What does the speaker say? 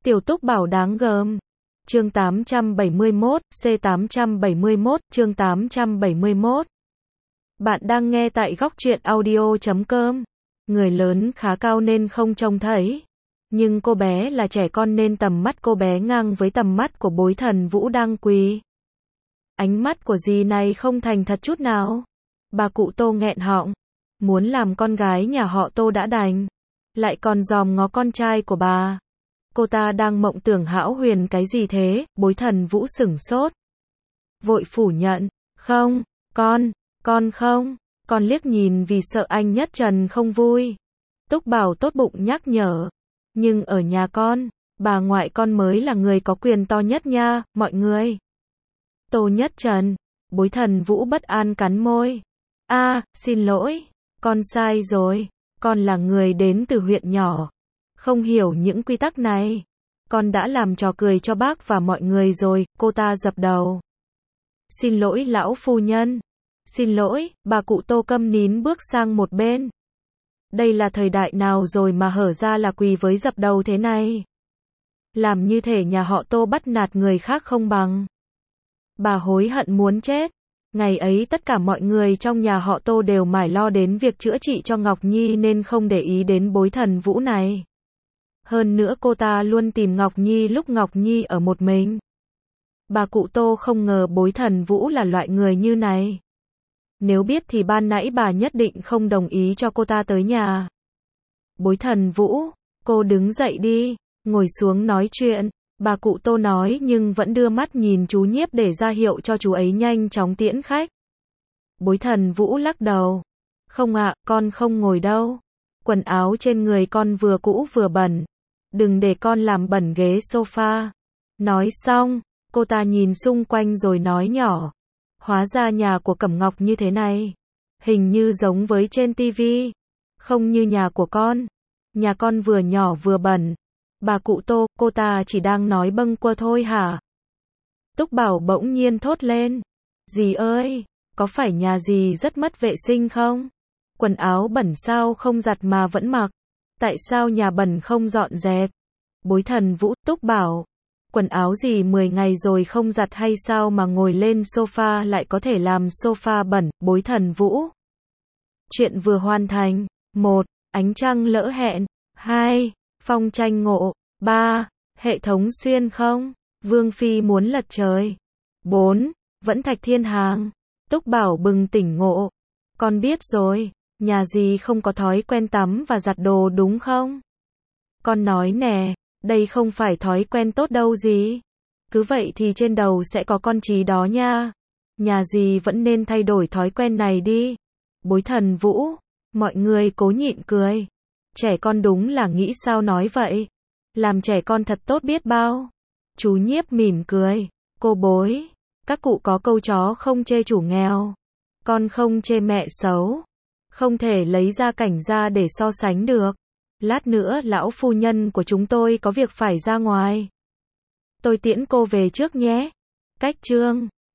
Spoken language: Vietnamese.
Tiểu Túc Bảo đáng gờm. Chương 871, C871, chương 871. Bạn đang nghe tại góc truyện audio.com. Người lớn khá cao nên không trông thấy. Nhưng cô bé là trẻ con nên tầm mắt cô bé ngang với tầm mắt của Bối Thần Vũ đang quỳ. Ánh mắt của dì này không thành thật chút nào. Bà cụ Tô nghẹn họng. Muốn làm con gái nhà họ Tô đã đành. Lại còn dòm ngó con trai của bà. Cô ta đang mộng tưởng hão huyền cái gì thế? Bối Thần Vũ sửng sốt. Vội phủ nhận. Không, con không. Con liếc nhìn vì sợ anh Nhất Trần không vui. Túc Bảo tốt bụng nhắc nhở. Nhưng ở nhà con, bà ngoại con mới là người có quyền to nhất nha, mọi người. Tô Nhất Trần. Bối Thần Vũ bất an cắn môi. Xin lỗi, con sai rồi. Con là người đến từ huyện nhỏ. Không hiểu những quy tắc này. Con đã làm trò cười cho bác và mọi người rồi, cô ta dập đầu. Xin lỗi lão phu nhân. Xin lỗi, bà cụ Tô câm nín bước sang một bên. Đây là thời đại nào rồi mà hở ra là quỳ với dập đầu thế này? Làm như thể nhà họ Tô bắt nạt người khác không bằng. Bà hối hận muốn chết. Ngày ấy tất cả mọi người trong nhà họ Tô đều mải lo đến việc chữa trị cho Ngọc Nhi nên không để ý đến Bối Thần Vũ này. Hơn nữa cô ta luôn tìm Ngọc Nhi lúc Ngọc Nhi ở một mình. Bà cụ Tô không ngờ Bối Thần Vũ là loại người như này. Nếu biết thì ban nãy bà nhất định không đồng ý cho cô ta tới nhà. Bối Thần Vũ, cô đứng dậy đi, ngồi xuống nói chuyện. Bà cụ Tô nói nhưng vẫn đưa mắt nhìn chú Nhiếp để ra hiệu cho chú ấy nhanh chóng tiễn khách. Bối Thần Vũ lắc đầu. Không ạ, con không ngồi đâu. Quần áo trên người con vừa cũ vừa bẩn. Đừng để con làm bẩn ghế sofa. Nói xong, cô ta nhìn xung quanh rồi nói nhỏ. Hóa ra nhà của Cẩm Ngọc như thế này. Hình như giống với trên tivi. Không như nhà của con. Nhà con vừa nhỏ vừa bẩn. Bà cụ Tô, cô ta chỉ đang nói bâng quơ thôi hả? Túc Bảo bỗng nhiên thốt lên. Dì ơi, có phải nhà dì rất mất vệ sinh không? Quần áo bẩn sao không giặt mà vẫn mặc? Tại sao nhà bẩn không dọn dẹp? Bối Thần Vũ, Túc Bảo. Quần áo gì 10 ngày rồi không giặt hay sao mà ngồi lên sofa lại có thể làm sofa bẩn? Bối Thần Vũ. Chuyện vừa hoàn thành. 1. Ánh trăng lỡ hẹn. 2. Phong tranh ngộ. 3. Hệ thống xuyên không? Vương Phi muốn lật trời. 4. Vẫn Thạch Thiên Hàng. Túc Bảo bừng tỉnh ngộ. Con biết rồi, nhà dì không có thói quen tắm và giặt đồ đúng không? Con nói nè, đây không phải thói quen tốt đâu dì. Cứ vậy thì trên đầu sẽ có con trí đó nha. Nhà dì vẫn nên thay đổi thói quen này đi. Bối Thần Vũ. Mọi người cố nhịn cười. Trẻ con đúng là nghĩ sao nói vậy. Làm trẻ con thật tốt biết bao. Chú Nhiếp mỉm cười. Cô Bối. Các cụ có câu chó không chê chủ nghèo. Con không chê mẹ xấu. Không thể lấy gia cảnh ra để so sánh được. Lát nữa lão phu nhân của chúng tôi có việc phải ra ngoài. Tôi tiễn cô về trước nhé. Cách chương.